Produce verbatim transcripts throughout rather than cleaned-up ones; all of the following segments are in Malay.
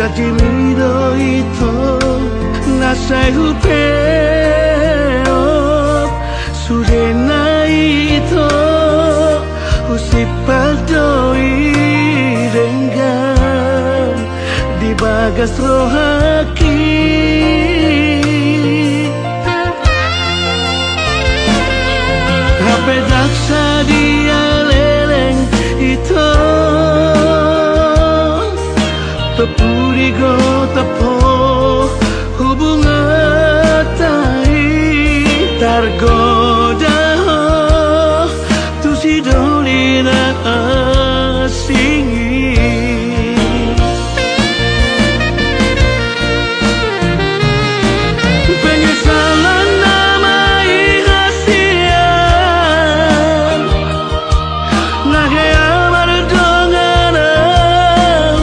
Jadi mido ito nasai upeo Surena ito usipadoi renggang di bagas rohaki Hape daksa dia leleng ito Tepuri go tepo hubungan tai targoda tu si dolina asingi penyesalan namai hasian nahe amar donganau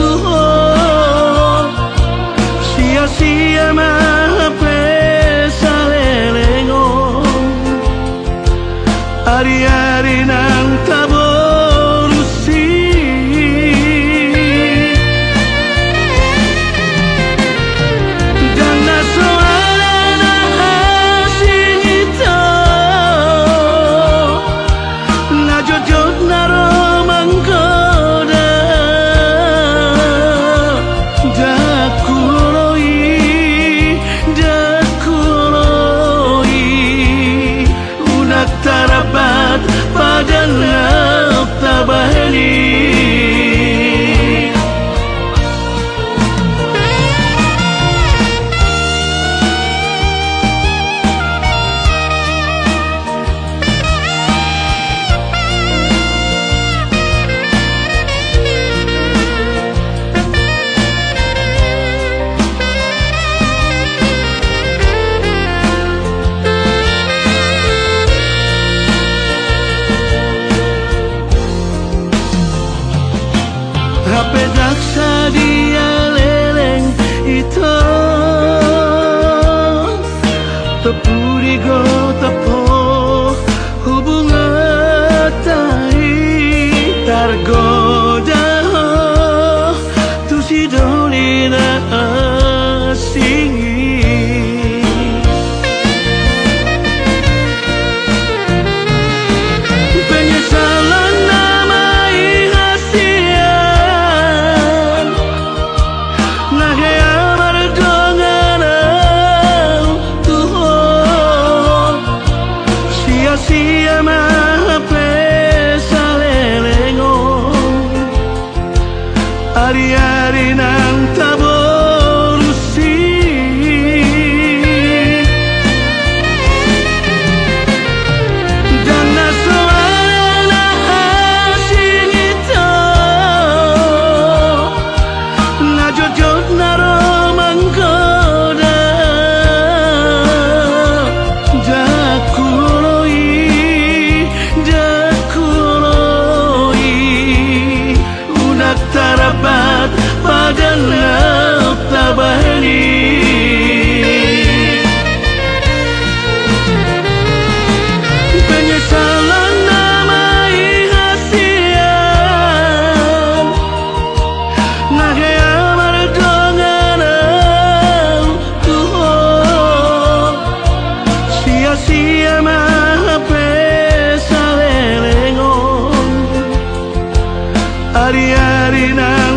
tuho sia-sia mahape salelengo hari-hari nang taborusi dan nasoala na asing ito na jojot na romangkoda dakuloi dakuloi unak tarabat padang tabahani Hape daksa dia leleng ito Tepuri go tepo hubungan tai targoda tu si dolina asingi penyesalan namai hasian nahe amar donganau tuho sia-sia mahape salelengo hari-hari nang taborusi dan nasoala asing ito na jojot na romangkoda dakuloi dakuloi unak tarabat padang tabahani penyesalan namai hasian nahe amar donganau tuho sia-sia mahape salelengo hari-hari na